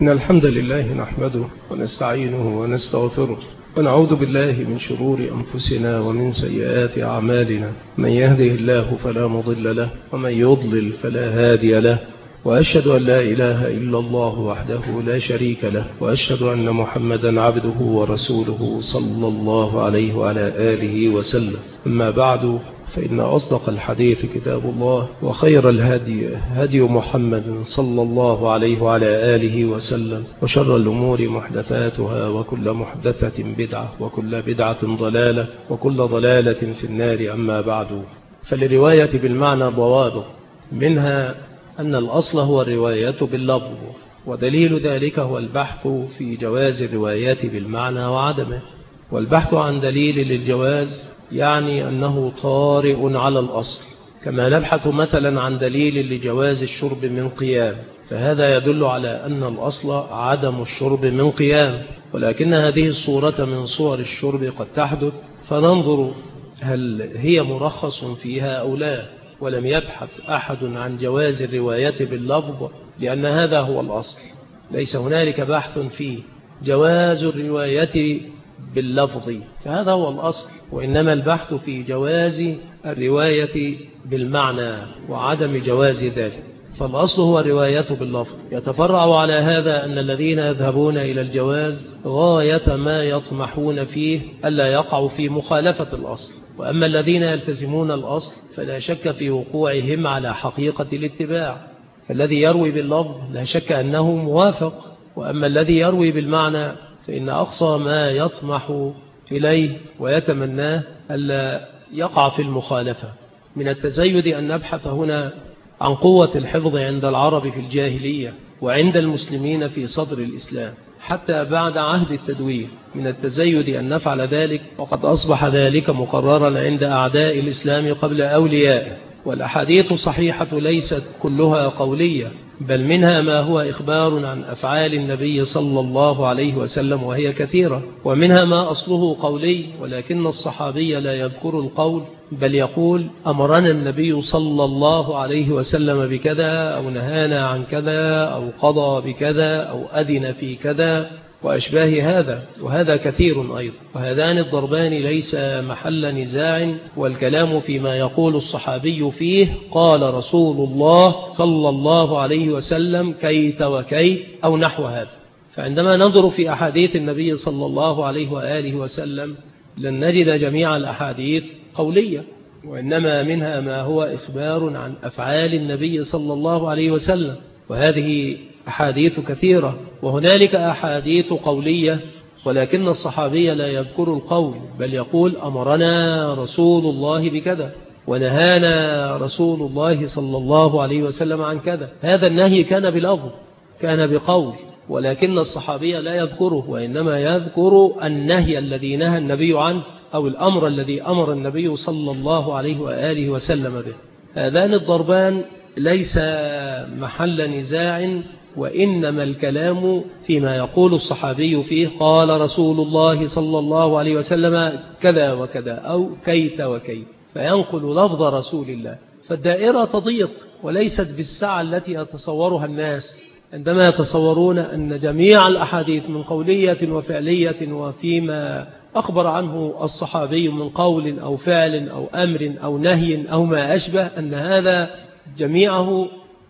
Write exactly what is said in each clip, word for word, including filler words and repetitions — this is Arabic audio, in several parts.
إن الحمد لله نحمده ونستعينه ونستغفره ونعوذ بالله من شرور أنفسنا ومن سيئات أعمالنا. من يهده الله فلا مضل له ومن يضلل فلا هادي له، وأشهد أن لا إله إلا الله وحده لا شريك له، وأشهد أن محمدا عبده ورسوله صلى الله عليه وعلى آله وسلم. أما بعد، فإن أصدق الحديث كتاب الله، وخير الهدي هدي محمد صلى الله عليه وعلى آله وسلم، وشر الأمور محدثاتها، وكل محدثة بدعة، وكل بدعة ضلالة، وكل ضلالة في النار. أما بعد، فللرواية بالمعنى ضوابط، منها أن الأصل هو الرواية باللفظ، ودليل ذلك هو البحث في جواز الروايات بالمعنى وعدمه. والبحث عن دليل للجواز يعني أنه طارئ على الأصل، كما نبحث مثلا عن دليل لجواز الشرب من قيام، فهذا يدل على أن الأصل عدم الشرب من قيام، ولكن هذه الصورة من صور الشرب قد تحدث، فننظر هل هي مرخص فيها أو لا. ولم يبحث أحد عن جواز الرواية باللفظ، لأن هذا هو الأصل، ليس هنالك بحث فيه جواز الرواية باللفظ، فهذا هو الأصل، وإنما البحث في جواز الرواية بالمعنى وعدم جواز ذلك. فالأصل هو الرواية باللفظ. يتفرع على هذا أن الذين يذهبون إلى الجواز غاية ما يطمحون فيه ألا يقعوا في مخالفة الأصل، وأما الذين يلتزمون الأصل فلا شك في وقوعهم على حقيقة الاتباع. فالذي يروي باللفظ لا شك أنه موافق، وأما الذي يروي بالمعنى فإن أقصى ما يطمح إليه ويتمناه ألا يقع في المخالفة. من التزيد أن نبحث هنا عن قوة الحفظ عند العرب في الجاهلية وعند المسلمين في صدر الإسلام حتى بعد عهد التدوين. من التزيد أن نفعل ذلك، وقد أصبح ذلك مقررا عند أعداء الإسلام قبل أوليائه. والأحاديث الصحيحة ليست كلها قولية، بل منها ما هو إخبار عن أفعال النبي صلى الله عليه وسلم وهي كثيرة، ومنها ما أصله قولي ولكن الصحابي لا يذكر القول، بل يقول أمرنا النبي صلى الله عليه وسلم بكذا، أو نهانا عن كذا، أو قضى بكذا، أو أذن في كذا وأشباه هذا، وهذا كثير أيضا. وهذان الضربان ليس محل نزاع، والكلام فيما يقول الصحابي فيه قال رسول الله صلى الله عليه وسلم كيت وكيت أو نحو هذا. فعندما ننظر في أحاديث النبي صلى الله عليه وآله وسلم لن نجد جميع الأحاديث قولية، وإنما منها ما هو إخبار عن أفعال النبي صلى الله عليه وسلم، وهذه أحاديث كثيرة. وهنالك أحاديث قولية ولكن الصحابي لا يذكر القول، بل يقول أمرنا رسول الله بكذا، ونهانا رسول الله صلى الله عليه وسلم عن كذا. هذا النهي كان بلفظ، كان بقول، ولكن الصحابي لا يذكره، وإنما يذكر النهي الذي نهى النبي عنه، أو الأمر الذي أمر النبي صلى الله عليه وآله وسلم به. هذان الضربان ليس محل نزاع، وإنما الكلام فيما يقول الصحابي فيه قال رسول الله صلى الله عليه وسلم كذا وكذا أو كيت وكيت، فينقل لفظ رسول الله. فالدائرة تضيق وليست بالسعة التي يتصورها الناس عندما يتصورون أن جميع الأحاديث من قولية وفعلية وفيما أخبر عنه الصحابي من قول أو فعل أو أمر أو نهي أو ما أشبه، أن هذا جميعه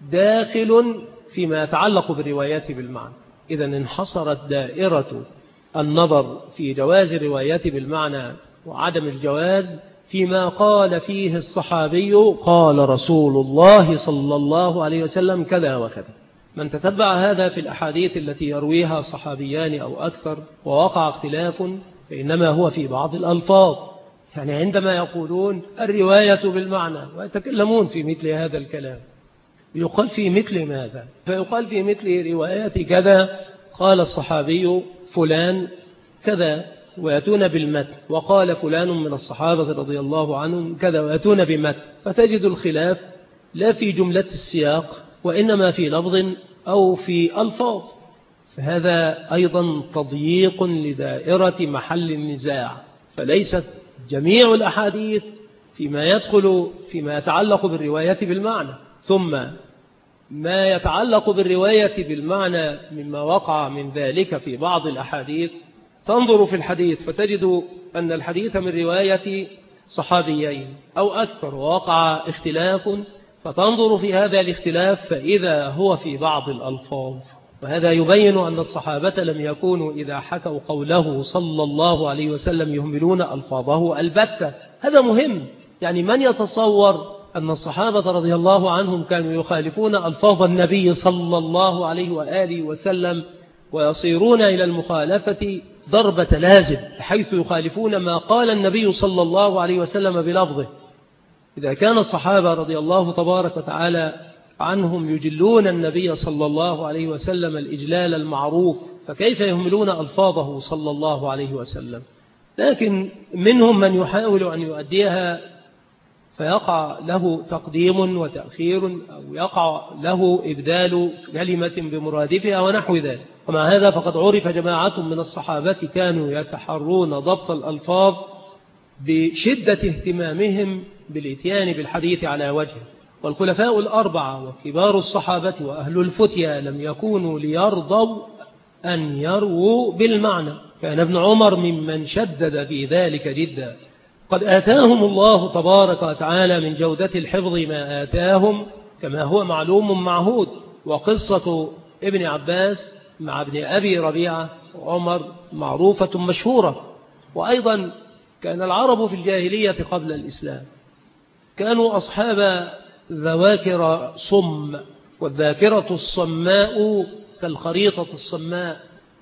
داخل فيما يتعلق بالروايات بالمعنى. إذن انحصرت دائرة النظر في جواز الروايات بالمعنى وعدم الجواز فيما قال فيه الصحابي قال رسول الله صلى الله عليه وسلم كذا وكذا. من تتبع هذا في الأحاديث التي يرويها صحابيان أو أكثر ووقع اختلاف، فإنما هو في بعض الألفاظ، يعني عندما يقولون الرواية بالمعنى ويتكلمون في مثل هذا الكلام، يقال في مثل ماذا؟ فيقال في مثل رواية كذا قال الصحابي فلان كذا، ويأتون بالمتن، وقال فلان من الصحابة رضي الله عنهم كذا، ويأتون بمتن، فتجد الخلاف لا في جملة السياق وإنما في لفظ أو في ألفاظ. فهذا أيضا تضييق لدائرة محل النزاع، فليست جميع الأحاديث فيما يدخل فيما يتعلق بالرواية بالمعنى. ثم ما يتعلق بالرواية بالمعنى مما وقع من ذلك في بعض الأحاديث، تنظر في الحديث فتجد أن الحديث من رواية صحابيين أو أكثر ووقع اختلاف، فتنظر في هذا الاختلاف فإذا هو في بعض الألفاظ، وهذا يبين أن الصحابة لم يكونوا إذا حكوا قوله صلى الله عليه وسلم يهملون ألفاظه البتة. هذا مهم، يعني من يتصور أن الصحابة رضي الله عنهم كانوا يخالفون ألفاظ النبي صلى الله عليه وآله وسلم ويصيرون إلى المخالفة ضربة لازم، حيث يخالفون ما قال النبي صلى الله عليه وسلم بلفظه. إذا كان الصحابة رضي الله تبارك وتعالى عنهم يجلون النبي صلى الله عليه وسلم الإجلال المعروف، فكيف يهملون ألفاظه صلى الله عليه وسلم؟ لكن منهم من يحاول أن يؤديها فيقع له تقديم وتأخير، أو يقع له إبدال كلمة بمرادفها ونحو ذلك. ومع هذا فقد عرف جماعة من الصحابة كانوا يتحرون ضبط الألفاظ بشدة اهتمامهم بالإتيان بالحديث على وجهه. والخلفاء الأربعة وكبار الصحابة وأهل الفتيا لم يكونوا ليرضوا أن يرووا بالمعنى. كان ابن عمر ممن شدد في ذلك جدا. قد آتاهم الله تبارك وتعالى من جودة الحفظ ما آتاهم، كما هو معلوم معهود. وقصة ابن عباس مع ابن أبي ربيعة وعمر معروفة مشهورة. وأيضا كان العرب في الجاهلية قبل الإسلام كانوا أصحاب ذواكر صم، والذاكرة الصماء كالخريطة الصماء،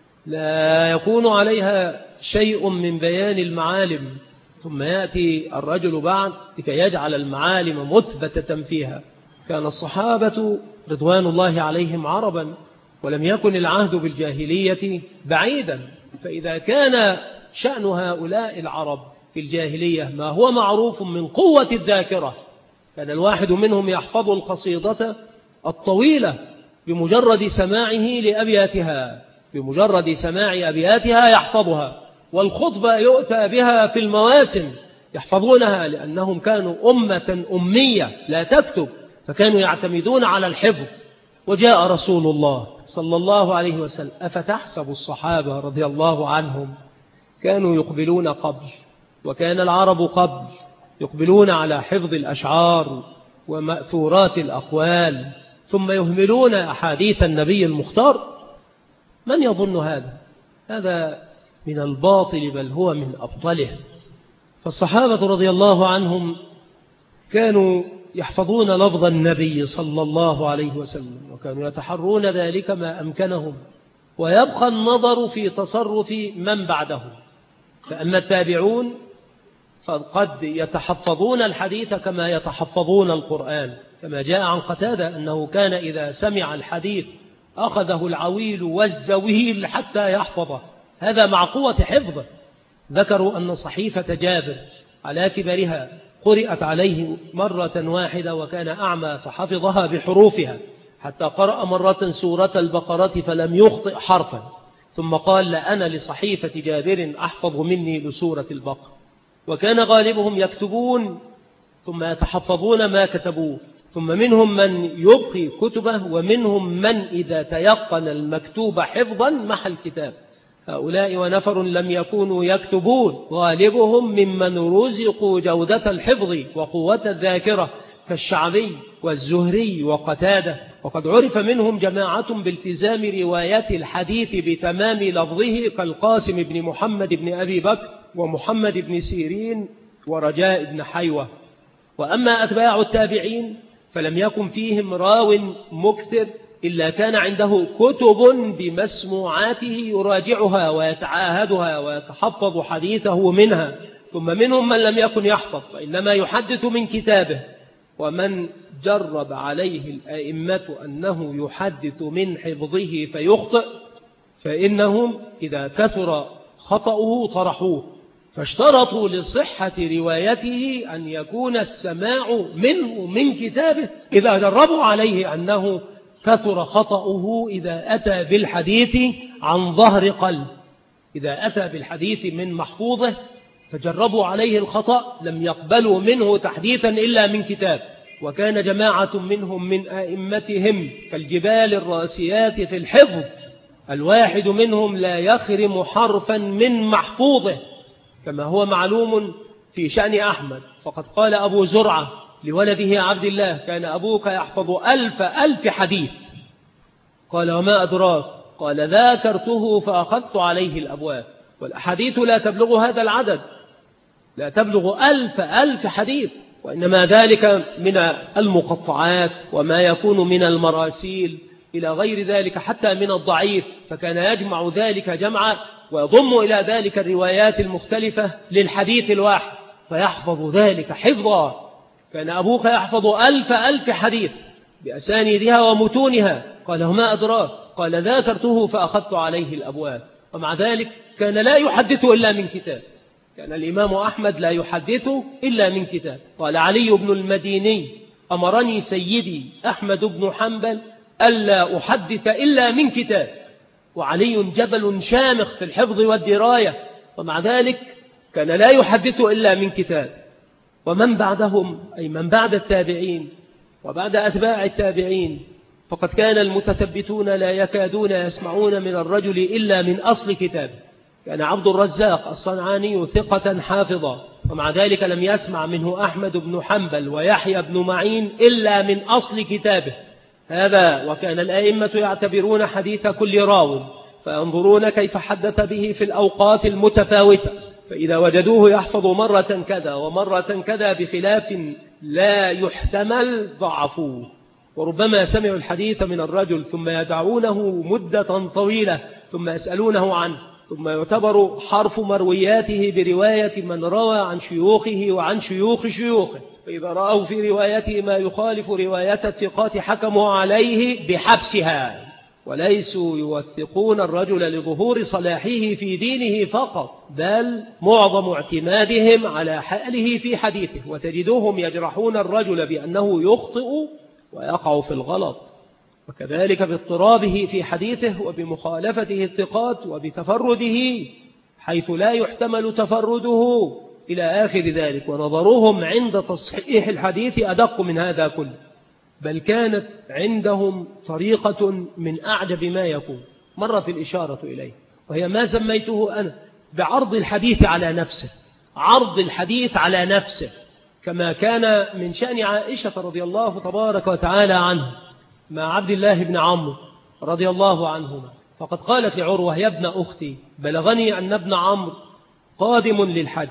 لا يكون عليها شيء من بيان المعالم، ثم يأتي الرجل بعد لكي يجعل المعالم مثبتة فيها. كان الصحابة رضوان الله عليهم عربا، ولم يكن العهد بالجاهلية بعيدا. فإذا كان شأن هؤلاء العرب في الجاهلية ما هو معروف من قوة الذاكرة، كان الواحد منهم يحفظ القصيدة الطويلة بمجرد سماعه لأبياتها، بمجرد سماع أبياتها يحفظها. والخطبة يؤتى بها في المواسم يحفظونها، لأنهم كانوا أمة أمية لا تكتب، فكانوا يعتمدون على الحفظ. وجاء رسول الله صلى الله عليه وسلم. أفتحسب الصحابة رضي الله عنهم كانوا يقبلون قبل، وكان العرب قبل يقبلون على حفظ الأشعار ومأثورات الأقوال، ثم يهملون أحاديث النبي المختار؟ من يظن هذا؟ هذا من الباطل، بل هو من أبطله. فالصحابة رضي الله عنهم كانوا يحفظون لفظ النبي صلى الله عليه وسلم، وكانوا يتحرون ذلك ما أمكنهم. ويبقى النظر في تصرف من بعدهم. فأما التابعون فقد يتحفظون الحديث كما يتحفظون القرآن، كما جاء عن قتادة أنه كان إذا سمع الحديث أخذه العويل والزويل حتى يحفظه، هذا مع قوة حفظه. ذكروا أن صحيفة جابر على كبرها قرأت عليه مرة واحدة وكان أعمى فحفظها بحروفها، حتى قرأ مرة سورة البقرة فلم يخطئ حرفا، ثم قال لأنا لصحيفة جابر أحفظ مني لسورة البقرة. وكان غالبهم يكتبون ثم يتحفظون ما كتبوه، ثم منهم من يبقي كتبه، ومنهم من إذا تيقن المكتوب حفظا محى الكتاب. هؤلاء ونفر لم يكونوا يكتبون، غالبهم ممن رزقوا جودة الحفظ وقوة الذاكرة كالشعبي والزهري وقتادة. وقد عرف منهم جماعة بالتزام رواية الحديث بتمام لفظه كالقاسم بن محمد بن أبي بكر ومحمد بن سيرين ورجاء بن حيوة. وأما أتباع التابعين فلم يكن فيهم راو مكثر، إلا كان عنده كتب بمسموعاته يراجعها ويتعاهدها ويتحفظ حديثه منها. ثم منهم من لم يكن يحفظ وإنما يحدث من كتابه. ومن جرب عليه الأئمة أنه يحدث من حفظه فيخطئ، فإنهم إذا كثر خطأه طرحوه، فاشترطوا لصحة روايته أن يكون السماع منه من كتابه. إذا جربوا عليه أنه كثر خطأه إذا أتى بالحديث عن ظهر قلب، إذا أتى بالحديث من محفوظه فجربوا عليه الخطأ، لم يقبلوا منه تحديثا إلا من كتاب. وكان جماعة منهم من أئمتهم كالجبال الراسيات في الحفظ، الواحد منهم لا يخرم حرفا من محفوظه، كما هو معلوم في شأن أحمد. فقد قال أبو زرعة لولده عبد الله: كان أبوك يحفظ ألف ألف حديث. قال: وما أدراك؟ قال: ذاكرته فأخذت عليه الأبواب. والأحاديث لا تبلغ هذا العدد، لا تبلغ ألف ألف حديث، وإنما ذلك من المقطعات وما يكون من المراسيل إلى غير ذلك، حتى من الضعيف، فكان يجمع ذلك جمعا ويضم إلى ذلك الروايات المختلفة للحديث الواحد فيحفظ ذلك حفظا. كان أبوك يحفظ ألف ألف حديث بأسانيدها ومتونها. قال: وما أدراك؟ قال: ذاكرته فأخذت عليه الأبواب. ومع ذلك كان لا يحدث إلا من كتاب. كان الإمام أحمد لا يحدث إلا من كتاب. قال علي بن المديني: أمرني سيدي أحمد بن حنبل ألا أحدث إلا من كتاب. وعلي جبل شامخ في الحفظ والدراية، ومع ذلك كان لا يحدث إلا من كتاب. ومن بعدهم، أي من بعد التابعين وبعد أتباع التابعين، فقد كان المتثبتون لا يكادون يسمعون من الرجل إلا من أصل كتاب. كان عبد الرزاق الصنعاني ثقة حافظا، ومع ذلك لم يسمع منه أحمد بن حنبل ويحيى بن معين إلا من أصل كتابه هذا. وكان الأئمة يعتبرون حديث كل راو فينظرون كيف حدث به في الأوقات المتفاوتة، فإذا وجدوه يحفظ مرة كذا ومرة كذا بخلاف لا يحتمل ضعفوه. وربما سمعوا الحديث من الرجل ثم يدعونه مدة طويلة ثم يسألونه عنه، ثم يعتبر حرف مروياته برواية من روى عن شيوخه وعن شيوخ شيوخه، فإذا رأوا في روايته ما يخالف رواية الثقات حكموا عليه بحبسها، وليسوا يوثقون الرجل لظهور صلاحه في دينه فقط، بل معظم اعتمادهم على حاله في حديثه، وتجدوهم يجرحون الرجل بأنه يخطئ ويقع في الغلط، وكذلك باضطرابه في حديثه وبمخالفته الثقات وبتفرده حيث لا يحتمل تفرده إلى آخر ذلك. ونظرهم عند تصحيح الحديث أدق من هذا كله، بل كانت عندهم طريقة من أعجب ما يكون. مرت الإشارة إليه، وهي ما سميته أنا بعرض الحديث على نفسه، عرض الحديث على نفسه، كما كان من شأن عائشة رضي الله تبارك وتعالى عنه مع عبد الله بن عمرو رضي الله عنهما. فقد قالت لعروة: يا ابن أختي، بلغني أن ابن عمرو قادم للحج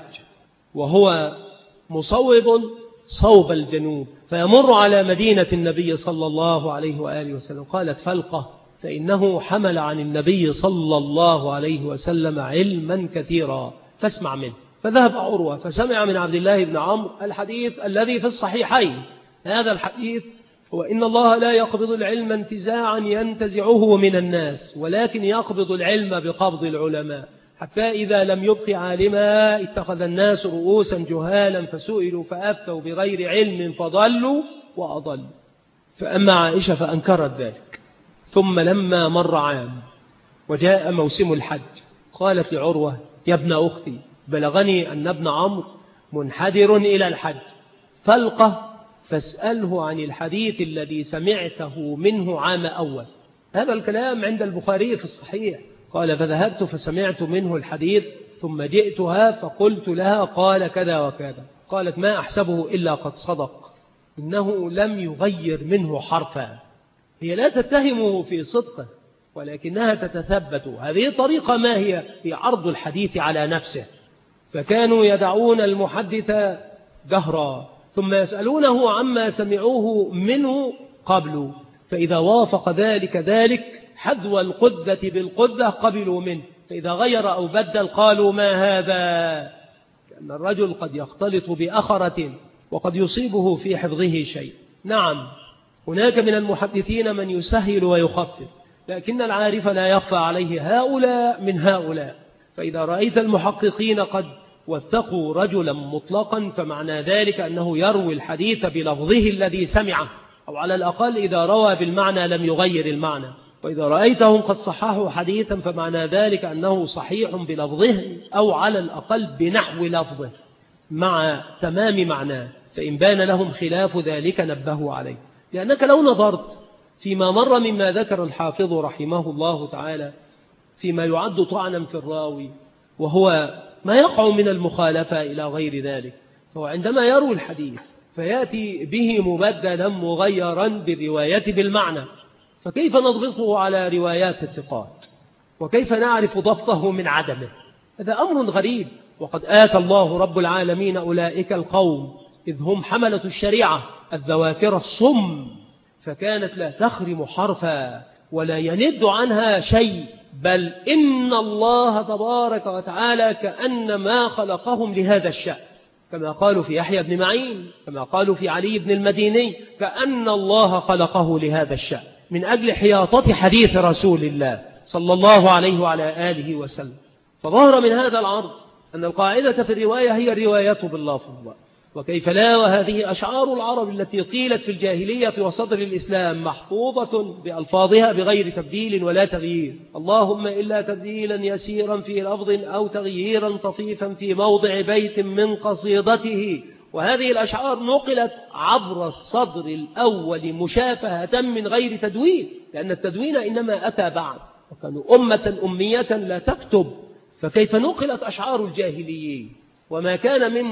وهو مصوب صوب الجنوب، فيمر على مدينة النبي صلى الله عليه وآله وسلم. قالت: فلقه، فإنه حمل عن النبي صلى الله عليه وسلم علما كثيرا فاسمع منه. فذهب عروة فسمع من عبد الله بن عمرو الحديث الذي في الصحيحين. هذا الحديث هو: إن الله لا يقبض العلم انتزاعا ينتزعه من الناس، ولكن يقبض العلم بقبض العلماء، حتى إذا لم يبق عالما اتخذ الناس رؤوسا جهالا فسئلوا فأفتوا بغير علم فضلوا وأضلوا. فأما عائشة فأنكرت ذلك. ثم لما مر عام وجاء موسم الحج قالت لعروة: يا ابن أختي، بلغني أن ابن عمرو منحدر إلى الحج، فلقه فاسأله عن الحديث الذي سمعته منه عام أول. هذا الكلام عند البخاري في الصحيح. قال: فذهبت فسمعت منه الحديث ثم جئتها فقلت لها قال كذا وكذا. قالت: ما أحسبه إلا قد صدق، إنه لم يغير منه حرفا. هي لا تتهمه في صدقه، ولكنها تتثبت. هذه طريقة ما هي؟ في عرض الحديث على نفسه. فكانوا يدعون المحدث جهرا ثم يسألونه عما سمعوه منه قبل، فإذا وافق ذلك ذلك حذو القدة بالقدة قبلوا منه، فإذا غير أو بدل قالوا: ما هذا؟ لأن الرجل قد يختلط بأخرة وقد يصيبه في حفظه شيء. نعم، هناك من المحدثين من يسهل ويخفف، لكن العارف لا يخفى عليه هؤلاء من هؤلاء. فإذا رأيت المحققين قد وثقوا رجلا مطلقا فمعنى ذلك أنه يروي الحديث بلفظه الذي سمعه، أو على الأقل إذا روى بالمعنى لم يغير المعنى. وإذا رأيتهم قد صححوا حديثا فمعنى ذلك أنه صحيح بلفظه، أو على الأقل بنحو لفظه مع تمام معناه. فإن بان لهم خلاف ذلك نبهوا عليه. لأنك لو نظرت فيما مر مما ذكر الحافظ رحمه الله تعالى فيما يعد طعنا في الراوي وهو ما يقع من المخالفة إلى غير ذلك، فهو عندما يروي الحديث فيأتي به مبدلا مغيرا بالرواية بالمعنى، فكيف نضبطه على روايات الثقات وكيف نعرف ضبطه من عدمه؟ هذا أمر غريب. وقد آتى الله رب العالمين أولئك القوم إذ هم حملة الشريعة الذواكر الصم، فكانت لا تخرم حرفا ولا يند عنها شيء، بل إن الله تبارك وتعالى كأنما خلقهم لهذا الشأن، كما قالوا في يحيى بن معين، كما قالوا في علي بن المديني، كأن الله خلقه لهذا الشأن من أجل حياطة حديث رسول الله صلى الله عليه وعلى آله وسلم. فظهر من هذا العرض أن القاعدة في الرواية هي الرواية باللفظ، وكيف لا، وهذه أشعار العرب التي قيلت في الجاهلية وصدر الإسلام محفوظة بألفاظها بغير تبديل ولا تغيير، اللهم إلا تبديلا يسيرا في لفظ أو تغييرا طفيفا في موضع بيت من قصيدته. وهذه الأشعار نقلت عبر الصدر الأول مشافهة من غير تدوين، لأن التدوين إنما أتى بعد، وكانوا أمة أمية لا تكتب، فكيف نقلت أشعار الجاهليين وما كان من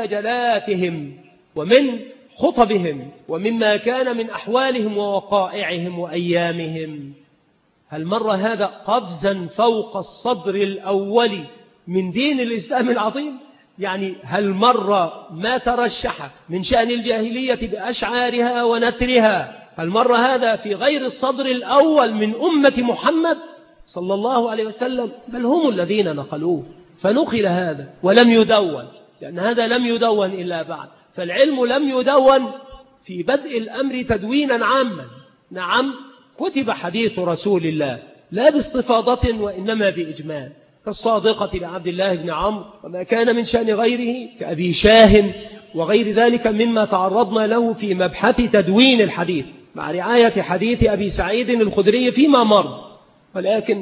مساجلاتهم ومن خطبهم ومما كان من أحوالهم ووقائعهم وأيامهم؟ هل مر هذا قفزا فوق الصدر الأول من دين الإسلام العظيم؟ يعني هل مر ما ترشح من شأن الجاهلية بأشعارها ونثرها، هل مر هذا في غير الصدر الأول من أمة محمد صلى الله عليه وسلم؟ بل هم الذين نقلوه، فنقل هذا ولم يدون، لأن هذا لم يدون إلا بعد، فالعلم لم يدون في بدء الأمر تدوينا عاما. نعم كتب حديث رسول الله لا باستفاضة وإنما بإجمال، كالصادقة لعبد الله بن عمرو وما كان من شأن غيره كأبي شاه وغير ذلك مما تعرضنا له في مبحث تدوين الحديث مع رعاية حديث أبي سعيد الخدري فيما مر. ولكن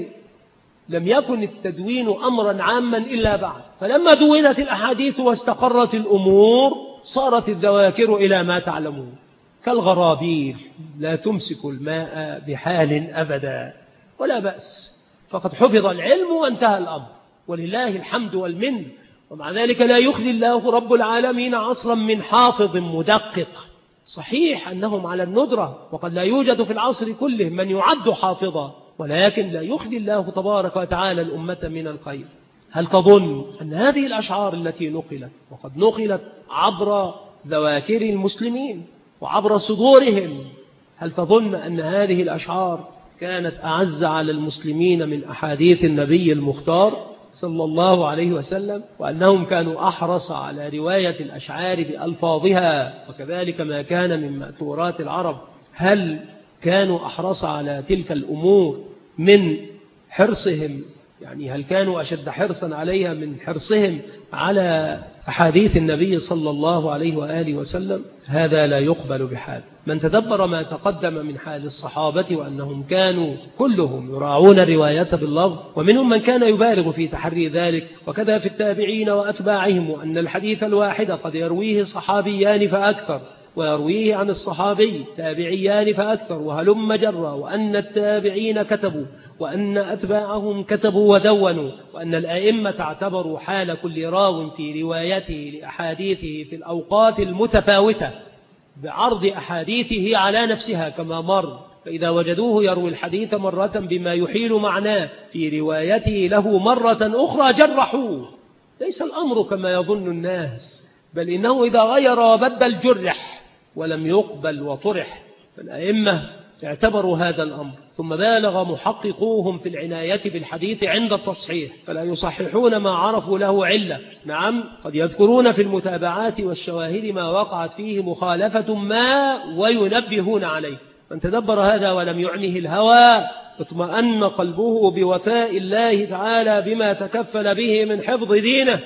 لم يكن التدوين أمرا عاما إلا بعد، فلما دونت الأحاديث واستقرت الأمور صارت الذواكر إلى ما تعلمون كالغرابيل لا تمسك الماء بحال أبدا، ولا بأس، فقد حفظ العلم وانتهى الأمر ولله الحمد والمن. ومع ذلك لا يخلي الله رب العالمين عصرا من حافظ مدقق. صحيح أنهم على الندرة وقد لا يوجد في العصر كله من يعد حافظا، ولكن لا يخلي الله تبارك وتعالى الأمة من الخير. هل تظن أن هذه الأشعار التي نقلت وقد نقلت عبر ذواكر المسلمين وعبر صدورهم، هل تظن أن هذه الأشعار كانت أعز على المسلمين من أحاديث النبي المختار صلى الله عليه وسلم، وأنهم كانوا أحرص على رواية الأشعار بألفاظها؟ وكذلك ما كان من مأثورات العرب، هل كانوا أحرص على تلك الأمور من حرصهم؟ يعني هل كانوا أشد حرصا عليها من حرصهم على أحاديث النبي صلى الله عليه وآله وسلم؟ هذا لا يقبل بحال. من تدبر ما تقدم من حال الصحابة وأنهم كانوا كلهم يراعون الرواية باللفظ، ومنهم من كان يبالغ في تحري ذلك، وكذا في التابعين وأتباعهم، وأن الحديث الواحد قد يرويه صحابيان فأكثر ويرويه عن الصحابي تابعيان فأكثر وهلم جرا، وأن التابعين كتبوا وأن أتباعهم كتبوا ودونوا، وأن الأئمة اعتبروا حال كل راو في روايته لأحاديثه في الأوقات المتفاوتة بعرض أحاديثه على نفسها كما مر، فإذا وجدوه يروي الحديث مرة بما يحيل معناه في روايته له مرة أخرى جرحوه. ليس الأمر كما يظن الناس، بل إنه إذا غير وبدل جرح ولم يقبل وطرح. فالأئمة اعتبروا هذا الأمر، ثم بالغ محققوهم في العناية بالحديث عند التصحيح، فلا يصححون ما عرفوا له علة. نعم قد يذكرون في المتابعات والشواهد ما وقعت فيه مخالفة ما وينبهون عليه. من تدبر هذا ولم يعنه الهوى اطمأن قلبه بوفاء الله تعالى بما تكفل به من حفظ دينه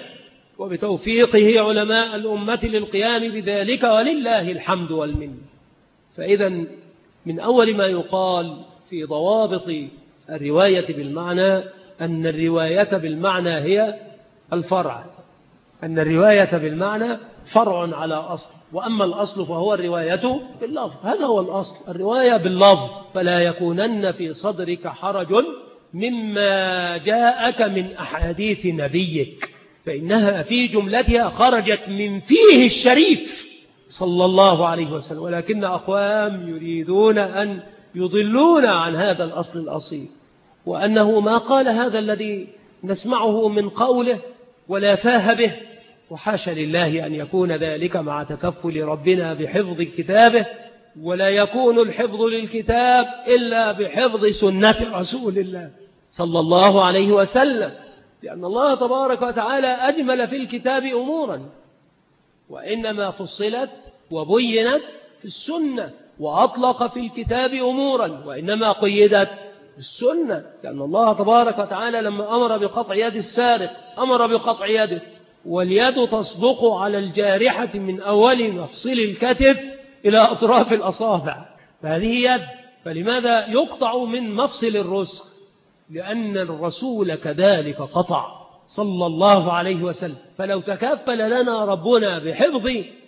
وبتوفيقه علماء الأمة للقيام بذلك، ولله الحمد والمن. فإذا من أول ما يقال في ضوابط الرواية بالمعنى أن الرواية بالمعنى هي الفرع، أن الرواية بالمعنى فرع على أصل، وأما الأصل فهو الرواية باللفظ. هذا هو الأصل، الرواية باللفظ. فلا يكونن في صدرك حرج مما جاءك من أحاديث نبيك، فإنها في جملتها خرجت من فيه الشريف صلى الله عليه وسلم، ولكن أقوام يريدون أن يضلون عن هذا الأصل الأصيل، وأنه ما قال هذا الذي نسمعه من قوله ولا فاه به، وحاشا لله أن يكون ذلك مع تكفل ربنا بحفظ كتابه، ولا يكون الحفظ للكتاب إلا بحفظ سنة رسول الله صلى الله عليه وسلم، لأن الله تبارك وتعالى أجمل في الكتاب أمورا، وإنما فصلت وبينت في السنة، وأطلق في الكتاب أمورا وإنما قيدت بالسنة، لأن الله تبارك وتعالى لما أمر بقطع يد السارق أمر بقطع يده، واليد تصدق على الجارحة من أول مفصل الكتف إلى أطراف الأصابع، فهذه يد، فلماذا يقطع من مفصل الرسغ؟ لأن الرسول كذلك قطع صلى الله عليه وسلم. فلو تكفل لنا ربنا بحفظ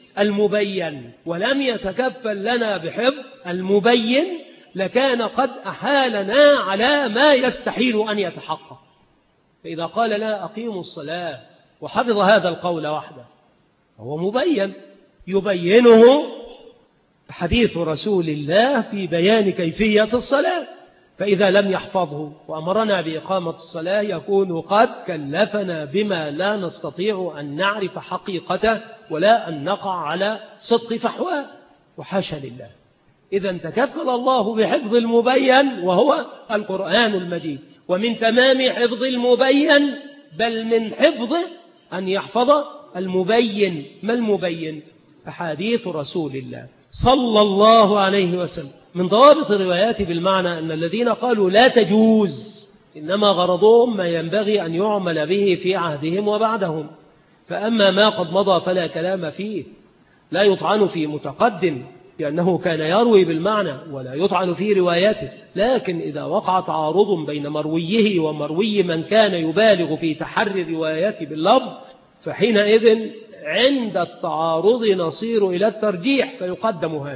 المبين ولم يتكفل لنا بحفظ المبين لكان قد أحالنا على ما يستحيل أن يتحقق. فإذا قال لا أقيموا الصلاة وحفظ هذا القول وحده هو مبين، يبينه حديث رسول الله في بيان كيفية الصلاة، فإذا لم يحفظه وأمرنا بإقامة الصلاة يكون قد كلفنا بما لا نستطيع أن نعرف حقيقته ولا أن نقع على صدق فحواه، وحاشا لله. إذا تكفل الله بحفظ المبين وهو القرآن المجيد، ومن تمام حفظ المبين بل من حفظه أن يحفظ المبين. ما المبين؟ أحاديث رسول الله صلى الله عليه وسلم. من ضوابط الروايات بالمعنى أن الذين قالوا لا تجوز إنما غرضهم ما ينبغي أن يعمل به في عهدهم وبعدهم، فأما ما قد مضى فلا كلام فيه، لا يطعن في متقدم لأنه كان يروي بالمعنى ولا يطعن في رواياته، لكن إذا وقع تعارض بين مرويه ومروي من كان يبالغ في تحري الروايات باللفظ فحينئذ عند التعارض نصير إلى الترجيح فيقدم هذا.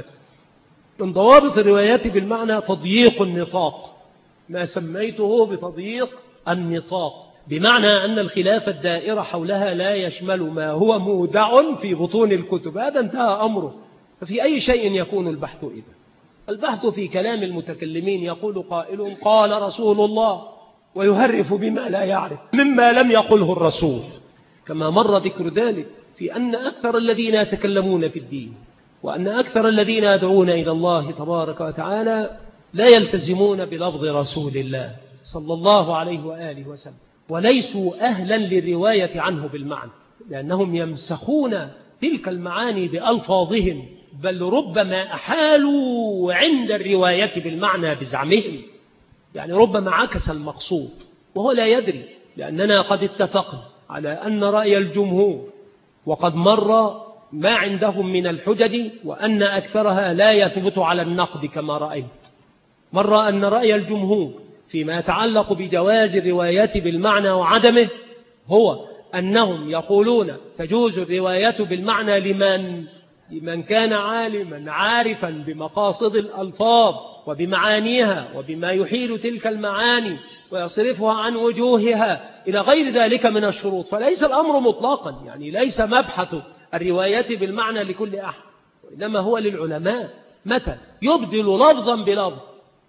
من ضوابط الروايات بالمعنى تضييق النطاق، ما سميته بتضييق النطاق، بمعنى أن الخلاف الدائرة حولها لا يشمل ما هو مودع في بطون الكتب، هذا انتهى أمره. ففي أي شيء يكون البحث إذا؟ البحث في كلام المتكلمين، يقول قائل قال رسول الله ويهرف بما لا يعرف مما لم يقله الرسول، كما مر ذكر ذلك في أن أكثر الذين يتكلمون في الدين وأن أكثر الذين يدعون إلى الله تبارك وتعالى لا يلتزمون بلفظ رسول الله صلى الله عليه وآله وسلم، وليسوا أهلا للرواية عنه بالمعنى، لأنهم يمسخون تلك المعاني بألفاظهم، بل ربما أحالوا عند الرواية بالمعنى بزعمهم، يعني ربما عكس المقصود وهو لا يدري، لأننا قد اتفقنا على أن رأي الجمهور وقد مر ما عندهم من الحجج وأن أكثرها لا يثبت على النقد كما رأيت. مر أن رأي الجمهور فيما يتعلق بجواز الروايات بالمعنى وعدمه هو أنهم يقولون تجوز الرواية بالمعنى لمن لمن كان عالما عارفا بمقاصد الألفاظ وبمعانيها وبما يحيل تلك المعاني ويصرفها عن وجوهها إلى غير ذلك من الشروط. فليس الأمر مطلقا، يعني ليس مبحث الروايات بالمعنى لكل أحد، وإنما هو للعلماء متى يبدل لفظا بلفظ،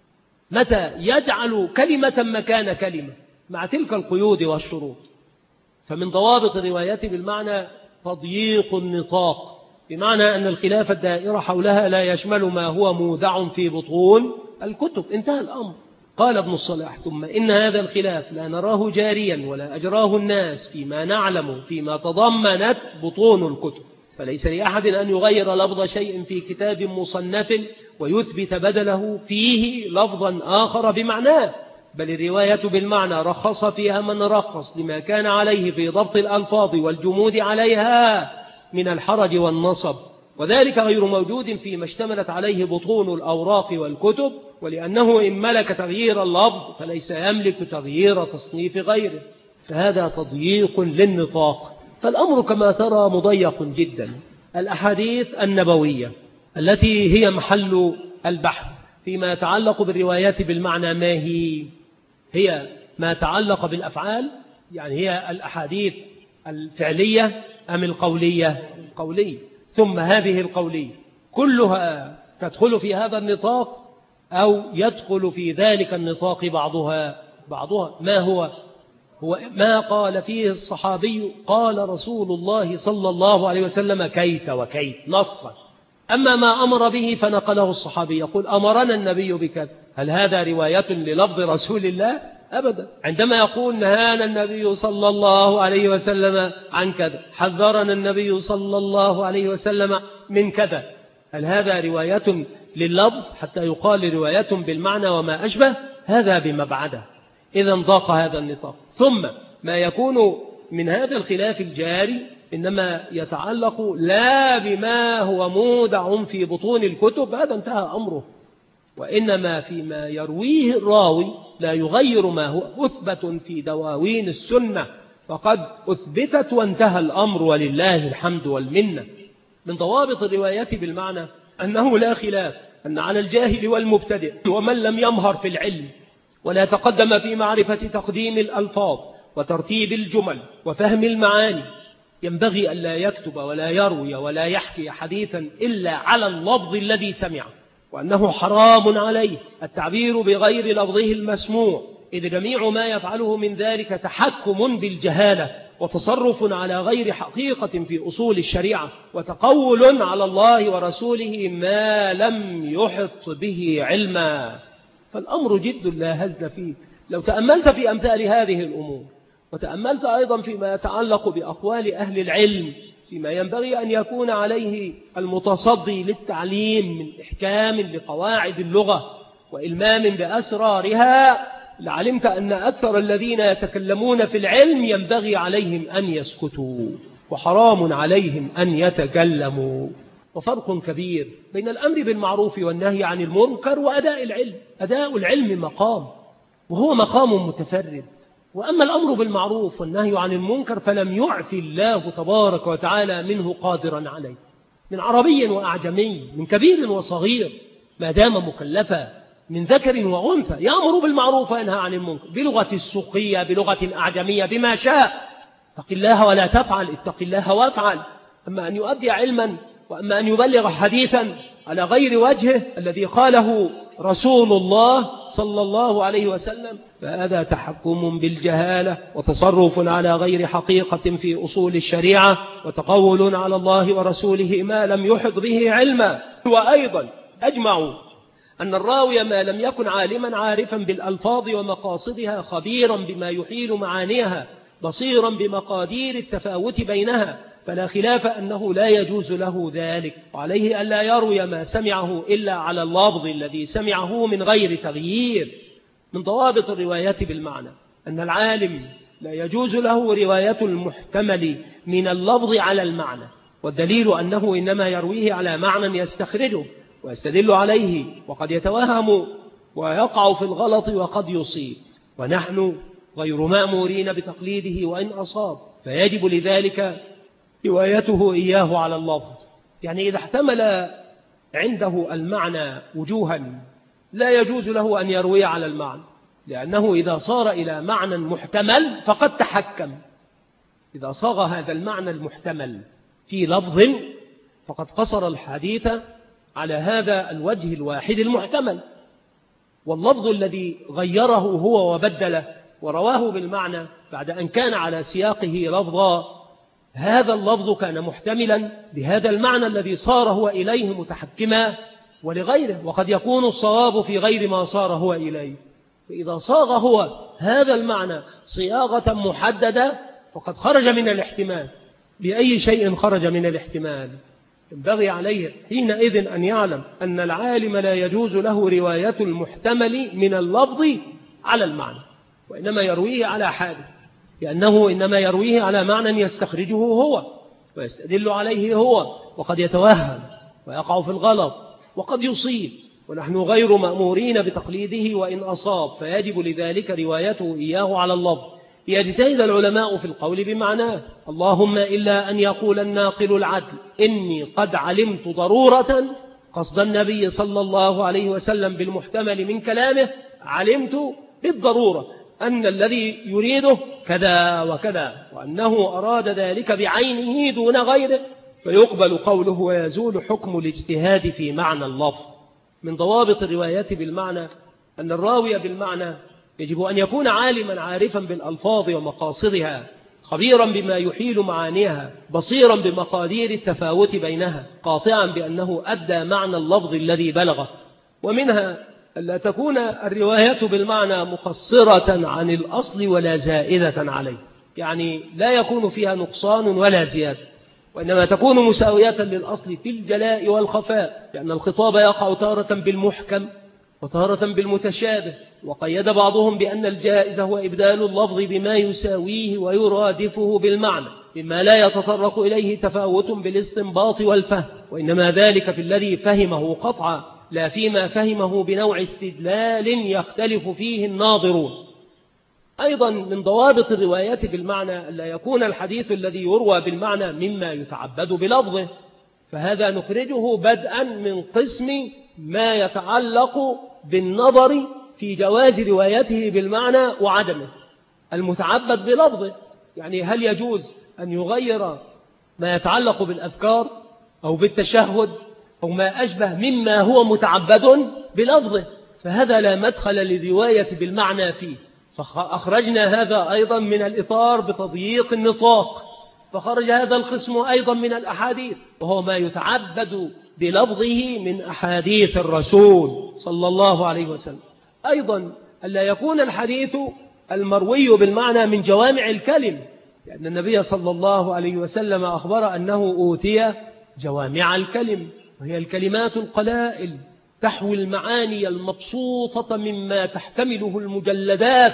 متى يجعل كلمة مكان كلمة مع تلك القيود والشروط. فمن ضوابط الروايات بالمعنى تضييق النطاق، بمعنى أن الخلاف الدائرة حولها لا يشمل ما هو مودع في بطون الكتب، انتهى الأمر. قال ابن الصلاح ثم إن هذا الخلاف لا نراه جاريا ولا أجراه الناس فيما نعلم فيما تضمنت بطون الكتب، فليس لأحد أن يغير لفظ شيء في كتاب مصنف ويثبت بدله فيه لفظا آخر بمعناه، بل الرواية بالمعنى رخص فيها من رخص لما كان عليه في ضبط الألفاظ والجمود عليها من الحرج والنصب، وذلك غير موجود فيما اشتملت عليه بطون الأوراق والكتب، ولأنه إن ملك تغيير اللفظ فليس يملك تغيير تصنيف غيره، فهذا تضييق للنطاق. فالأمر كما ترى مضيق جدا. الأحاديث النبوية التي هي محل البحث فيما يتعلق بالروايات بالمعنى ما هي؟ هي ما تعلق بالأفعال، يعني هي الأحاديث الفعلية أم القولية؟ القولية. ثم هذه القولية كلها تدخل في هذا النطاق أو يدخل في ذلك النطاق بعضها بعضها ما هو؟ هو ما قال فيه الصحابي قال رسول الله صلى الله عليه وسلم كيت وكيت نصا. أما ما أمر به فنقله الصحابي يقول أمرنا النبي بكذا، هل هذا رواية للفظ رسول الله؟ أبدا. عندما يقول نهانا النبي صلى الله عليه وسلم عن كذا، حذرنا النبي صلى الله عليه وسلم من كذا، هل هذا رواية لللفظ حتى يقال رواية بالمعنى وما أشبه؟ هذا بمبعده. إذا ضاق هذا النطاق. ثم ما يكون من هذا الخلاف الجاري إنما يتعلق لا بما هو مودع في بطون الكتب، هذا انتهى أمره، وإنما فيما يرويه الراوي لا يغير ما هو أثبت في دواوين السنة فقد أثبتت وانتهى الأمر ولله الحمد والمنة. من ضوابط الروايات بالمعنى أنه لا خلاف أن على الجاهل والمبتدئ ومن لم يمهر في العلم ولا تقدم في معرفة تقديم الألفاظ وترتيب الجمل وفهم المعاني ينبغي ألا يكتب ولا يروي ولا يحكي حديثا إلا على اللفظ الذي سمعه، وأنه حرام عليه التعبير بغير لفظه المسموع، إذ جميع ما يفعله من ذلك تحكم بالجهالة وتصرف على غير حقيقة في أصول الشريعة وتقول على الله ورسوله ما لم يحط به علما. فالأمر جد لا هزل فيه. لو تأملت في أمثال هذه الأمور وتأملت أيضا فيما يتعلق بأقوال أهل العلم فيما ينبغي أن يكون عليه المتصدي للتعليم من إحكام لقواعد اللغة وإلمام بأسرارها، لعلمت أن أكثر الذين يتكلمون في العلم ينبغي عليهم أن يسكتوا وحرام عليهم أن يتكلموا. وفرق كبير بين الأمر بالمعروف والنهي عن المنكر وأداء العلم. أداء العلم مقام وهو مقام متفرد، وأما الأمر بالمعروف والنهي عن المنكر فلم يعفي الله تبارك وتعالى منه قادرا عليه، من عربي وأعجمي، من كبير وصغير، ما دام مكلفا من ذكر وأنثى يأمر بالمعروف وينهى عن المنكر بلغة السوقية بلغة أعجمية بما شاء. اتق الله ولا تفعل، اتق الله وافعل. أما أن يؤدي علما وأما أن يبلغ حديثا على غير وجهه الذي قاله رسول الله صلى الله عليه وسلم فهذا تحكم بالجهالة وتصرف على غير حقيقة في أصول الشريعة وتقول على الله ورسوله ما لم يحط به علما. وأيضا أجمعوا أن الراوي ما لم يكن عالما عارفا بالألفاظ ومقاصدها خبيرا بما يحيل معانيها بصيرا بمقادير التفاوت بينها فلا خلاف أنه لا يجوز له ذلك، وعليه ألا يروي ما سمعه إلا على اللفظ الذي سمعه من غير تغيير. من ضوابط الروايات بالمعنى أن العالم لا يجوز له رواية المحتمل من اللفظ على المعنى، والدليل أنه إنما يرويه على معنى يستخرجه ويستدل عليه، وقد يتوهم ويقع في الغلط وقد يصيب، ونحن غير مأمورين بتقليده وإن أصاب، فيجب لذلك روايته إياه على اللفظ. يعني إذا احتمل عنده المعنى وجوها لا يجوز له أن يروي على المعنى، لأنه إذا صار إلى معنى محتمل فقد تحكم. إذا صاغ هذا المعنى المحتمل في لفظ فقد قصر الحديث على هذا الوجه الواحد المحتمل، واللفظ الذي غيره هو وبدله ورواه بالمعنى بعد أن كان على سياقه لفظا، هذا اللفظ كان محتملا بهذا المعنى الذي صار هو إليه متحكما ولغيره، وقد يكون الصواب في غير ما صار هو إليه. فإذا صاغ هو هذا المعنى صياغة محددة فقد خرج من الاحتمال. بأي شيء خرج من الاحتمال؟ ينبغي عليه حينئذ أن يعلم أن العالم لا يجوز له رواية المحتمل من اللفظ على المعنى، وإنما يرويه على حاله، لأنه إنما يرويه على معنى يستخرجه هو ويستدل عليه هو، وقد يتوهم ويقع في الغلط وقد يصيب، ونحن غير مأمورين بتقليده وإن أصاب، فيجب لذلك روايته إياه على اللفظ. ليجتهد العلماء في القول بمعناه، اللهم إلا أن يقول الناقل العدل إني قد علمت ضرورة، قصد النبي صلى الله عليه وسلم بالمحتمل من كلامه، علمت بالضرورة أن الذي يريده كذا وكذا، وأنه أراد ذلك بعينه دون غيره، فيقبل قوله ويزول حكم الاجتهاد في معنى اللفظ. من ضوابط الروايات بالمعنى أن الراوي بالمعنى يجب أن يكون عالما عارفا بالألفاظ ومقاصدها، خبيرا بما يحيل معانيها، بصيرا بمقادير التفاوت بينها، قاطعا بأنه أدى معنى اللفظ الذي بلغه. ومنها ألا تكون الرواية بالمعنى مقصرة عن الأصل ولا زائدة عليه، يعني لا يكون فيها نقصان ولا زيادة، وإنما تكون مساوية للأصل في الجلاء والخفاء، لأن الخطاب يقع تارة بالمحكم وتارة بالمتشابه، وقيد بعضهم بأن الجائز هو إبدال اللفظ بما يساويه ويرادفه بالمعنى، مما لا يتطرق إليه تفاوت بالاستنباط والفهم، وإنما ذلك في الذي فهمه قطعا، لا فيما فهمه بنوع استدلال يختلف فيه الناظرون. أيضا من ضوابط الروايات بالمعنى ألا يكون الحديث الذي يروى بالمعنى مما يتعبد بلفظه، فهذا نخرجه بدءا من قسم ما يتعلق بالنظر في جواز روايته بالمعنى وعدمه. المتعبد بلفظه، يعني هل يجوز أن يغير ما يتعلق بالأذكار أو بالتشهد أو ما أشبه مما هو متعبد بلفظه، فهذا لا مدخل للرواية بالمعنى فيه، فأخرجنا هذا أيضا من الإطار بتضييق النطاق، فخرج هذا القسم أيضا من الأحاديث، وهو ما يتعبد بلفظه من أحاديث الرسول صلى الله عليه وسلم. أيضا ألا يكون الحديث المروي بالمعنى من جوامع الكلم، لأن النبي صلى الله عليه وسلم أخبر أنه أوتي جوامع الكلم، وهي الكلمات القلائل تحوي المعاني المبسوطة مما تحتمله المجلدات،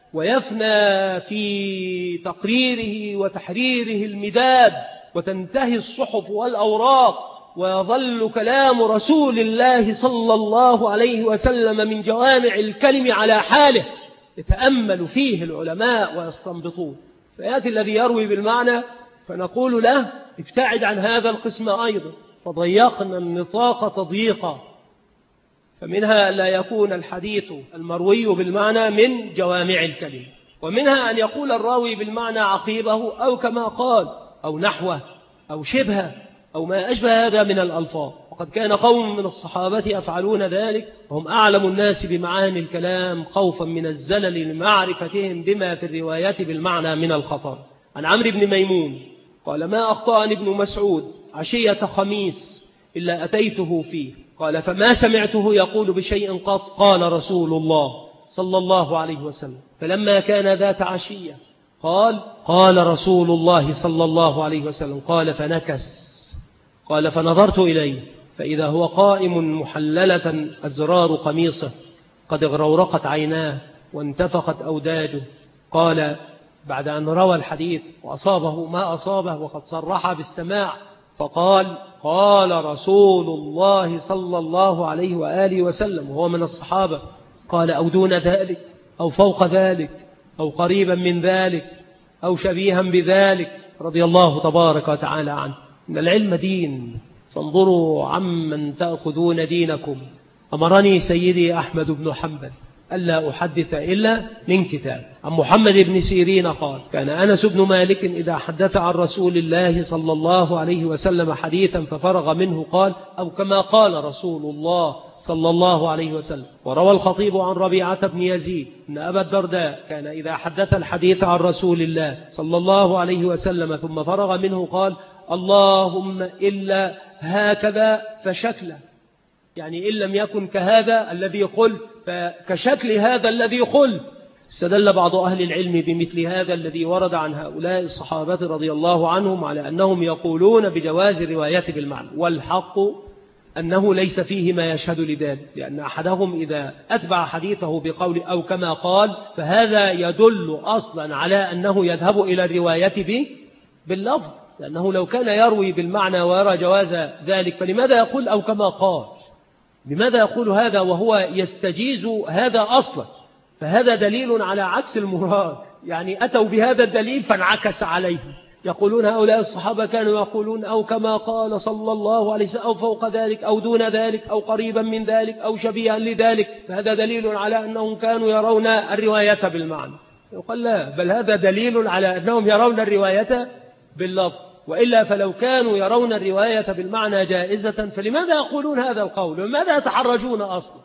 ويفنى في تقريره وتحريره المداد، وتنتهي الصحف والأوراق، ويظل كلام رسول الله صلى الله عليه وسلم من جوامع الكلم على حاله، يتأمل فيه العلماء ويستنبطون. فيأتي الذي يروي بالمعنى فنقول له ابتعد عن هذا القسم أيضا، فضيقنا النطاق تضييقا. فمنها لا يكون الحديث المروي بالمعنى من جوامع الكلم، ومنها أن يقول الراوي بالمعنى عقيبه أو كما قال أو نحوه أو شبهه أو ما أشبه هذا من الألفاظ. وقد كان قوم من الصحابة يفعلون ذلك، وهم أعلم الناس بمعاني الكلام خوفا من الزلل لمعرفتهم بما في الرواية بالمعنى من الخطر. عن عمرو بن ميمون قال ما أخطأني ابن مسعود عشية خميس إلا أتيته فيه، قال فما سمعته يقول بشيء قط، قال رسول الله صلى الله عليه وسلم. فلما كان ذات عشية قال قال رسول الله صلى الله عليه وسلم، قال فنكس، قال فنظرت إليه فإذا هو قائم محللة أزرار قميصه قد اغرورقت عيناه وانتفخت أوداجه. قال بعد أن روى الحديث وأصابه ما أصابه وقد صرح بالسماع، فقال قال رسول الله صلى الله عليه وآله وسلم، وهو من الصحابة، قال أو دون ذلك أو فوق ذلك أو قريبا من ذلك أو شبيها بذلك، رضي الله تبارك وتعالى عنه. إن العلم دين، فانظروا عمن تأخذون دينكم. أمرني سيدي أحمد بن حنبل ألا أحدث إلا من كتاب. عن محمد بن سيرين قال كان أنس بن مالك إذا حدث عن رسول الله صلى الله عليه وسلم حديثا ففرغ منه قال أو كما قال رسول الله صلى الله عليه وسلم. وروى الخطيب عن ربيعة بن يزيد أن أبا الدرداء كان إذا حدث الحديث عن رسول الله صلى الله عليه وسلم ثم فرغ منه قال اللهم إلا هكذا فشكله، يعني إن لم يكن كهذا الذي قل فكشكل هذا الذي قل. استدل بعض أهل العلم بمثل هذا الذي ورد عن هؤلاء الصحابة رضي الله عنهم على أنهم يقولون بجواز الرواية بالمعنى، والحق أنه ليس فيه ما يشهد لذلك، لأن أحدهم إذا أتبع حديثه بقول أو كما قال فهذا يدل أصلا على أنه يذهب إلى الرواية به باللفظ، لأنه لو كان يروي بالمعنى ويرى جواز ذلك فلماذا يقول أو كما قال؟ لماذا يقول هذا وهو يستجيز هذا أصلا؟ فهذا دليل على عكس المراد، يعني أتوا بهذا الدليل فانعكس عليهم. يقولون هؤلاء الصحابة كانوا يقولون أو كما قال صلى الله عليه وسلم أو فوق ذلك أو دون ذلك أو قريبا من ذلك أو شبيها لذلك، فهذا دليل على أنهم كانوا يرون الرواية بالمعنى. يقول لا، بل هذا دليل على أنهم يرون الرواية باللفظ، وإلا فلو كانوا يرون الرواية بالمعنى جائزة فلماذا يقولون هذا القول وماذا يتحرجون أصلا؟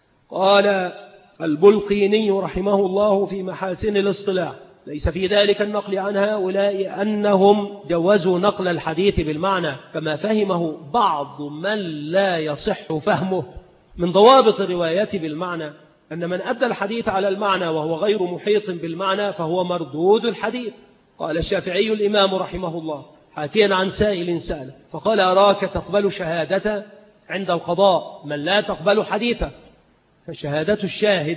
قال البلقيني رحمه الله في محاسن الاصطلاح: ليس في ذلك النقل عن هؤلاء أنهم جوزوا نقل الحديث بالمعنى كما فهمه بعض من لا يصح فهمه. من ضوابط الرواية بالمعنى أن من أدى الحديث على المعنى وهو غير محيط بالمعنى فهو مردود الحديث. قال الشافعي الإمام رحمه الله حاكيا عن سائل سأل فقال: أراك تقبل شهادة عند القضاء من لا تقبل حديثه، فشهادة الشاهد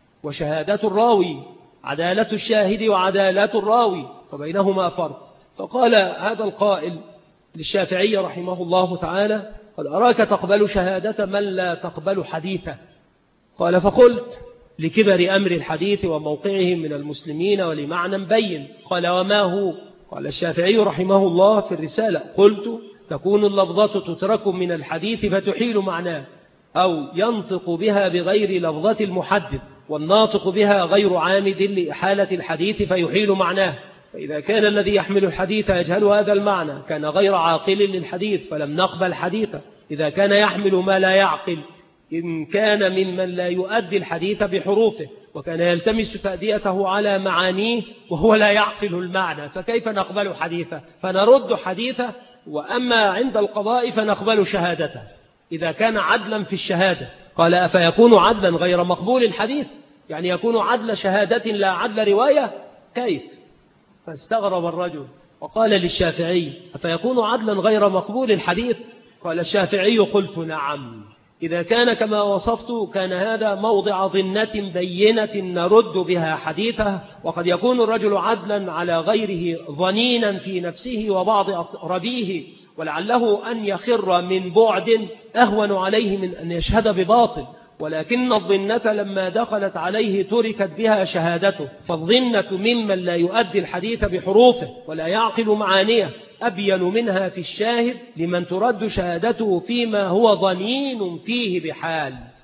وشهادة الراوي عدالة الشاهد وعدالة الراوي، فبينهما فرق. فقال هذا القائل للشافعي رحمه الله تعالى: قد أراك تقبل شهادة من لا تقبل حديثه. قال: فقلت: لكبر أمر الحديث وموقعه من المسلمين ولمعنى بين. قال: وما هو؟ قال الشافعي رحمه الله في الرسالة: قلت: تكون اللفظة تترك من الحديث فتحيل معناه، أو ينطق بها بغير لفظة المحدث والناطق بها غير عامد لإحالة الحديث فيحيل معناه. فإذا كان الذي يحمل الحديث يجهل هذا المعنى كان غير عاقل للحديث فلم نقبل حديثه. إذا كان يحمل ما لا يعقل إن كان ممن لا يؤدي الحديث بحروفه وكان يلتمس تأديته على معانيه وهو لا يعقل المعنى، فكيف نقبل حديثه؟ فنرد حديثه. وأما عند القضاء فنقبل شهادته إذا كان عدلا في الشهادة. قال: أفيكون عدلا غير مقبول الحديث؟ يعني يكون عدل شهادة لا عدل رواية؟ كيف؟ فاستغرب الرجل وقال للشافعي: أفيكون عدلا غير مقبول الحديث؟ قال الشافعي: قلت: نعم، إذا كان كما وصفت كان هذا موضع ظنة بينة نرد بها حديثه. وقد يكون الرجل عدلا على غيره ظنينا في نفسه وبعض أقربيه، ولعله أن يخر من بعد أهون عليه من أن يشهد بباطل، ولكن الظنة لما دخلت عليه تركت بها شهادته. فالظنة ممن لا يؤدي الحديث بحروفه ولا يعقل معانيه أبين منها في الشاهد لمن ترد شهادته فيما هو ظنين فيه بحال.